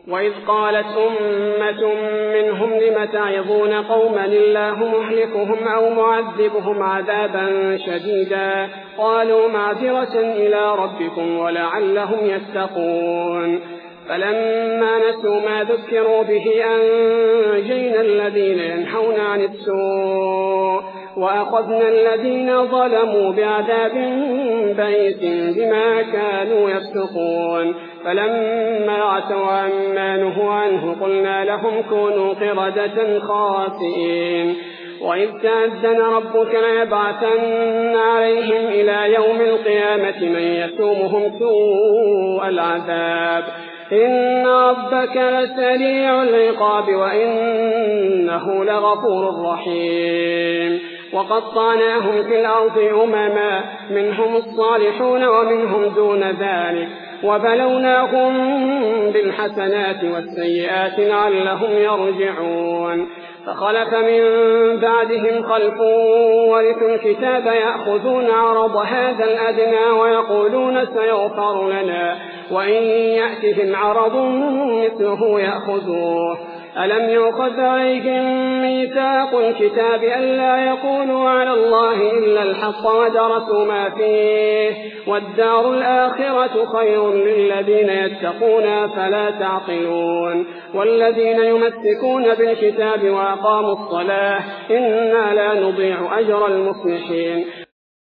وإذ قالت أمة منهم لم تعظون قوما الله مهلكهم أو معذبهم عذابا شديدا قالوا معذرة إلى ربكم ولعلهم يتقون فلما نسوا ما ذكروا به أنجينا الذين ينهون عن السوء وأخذنا الذين ظلموا بعذاب بئيس بما كانوا يفسقون فلما عتوا عما نهوا عنه قلنا لهم كونوا قردة خاسئين وإذ تأذن ربك ليبعثن عليهم إلى يوم القيامة من يسومهم سوء العذاب إن ربك لسريع العقاب وإنه لغفور رحيم وقطعناهم في الأرض أمما منهم الصالحون ومنهم دون ذلك وبلوناهم بالحسنات والسيئات لعلهم يرجعون فخلف من بعدهم خلف ورثوا الكتاب يأخذون عرض هذا الأدنى ويقولون سيغفر لنا وإن يأتهم عرض مثله يأخذوه ألم يؤخذ عليهم ميثاق الكتاب ألا يقولوا على الله إلا الحق ودرسوا ما فيه والدار الآخرة خير للذين يتقون فلا تعقلون والذين يمسكون بالكتاب وأقاموا الصلاة إنا لا نضيع أجر المصلحين